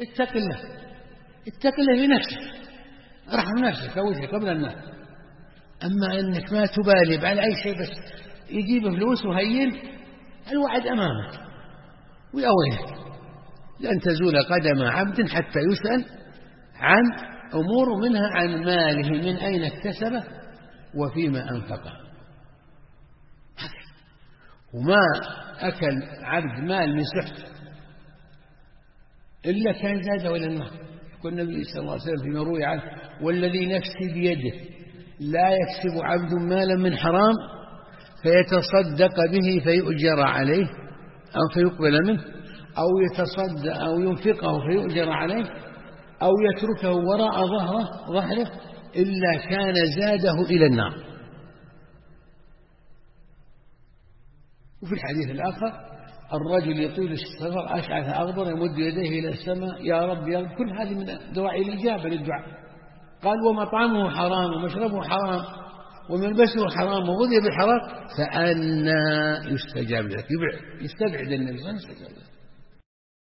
اتق الله، اتق الله لنفسك، ارحم نفسك أول قبل الناس. أما أنك ما تبالي على أي شيء، بس يجيب فلوس وهين، الوعد أمامك ويأويلك. لن تزول قدم عبد حتى يسأل عن أمور، منها عن ماله من أين اكتسبه وفيما أنفقه. وما أكل عبد مال من سحت إلا كان زاده إلى النار. يقول النبي صلى الله عليه وسلم فيما روي عنه: والذي نفسي بيده لا يكسب عبد مالا من حرام فيتصدق به فيؤجر عليه أو فيقبل منه، أو يتصدق أو ينفقه فيؤجر عليه، أو يتركه وراء ظهره إلا كان زاده إلى النار. وفي الحديث الآخر: الرجل يطيل السفر أشعث أغبر يمد يديه إلى السماء يا رب يا رب. كل هذه من دواعي الإجابة للدعاء. قال: ومطعمه حرام ومشربه حرام وملبسه حرام وغذي بالحرام فأنى يستجاب لك. يستبعد النبي صلى الله عليه وسلم.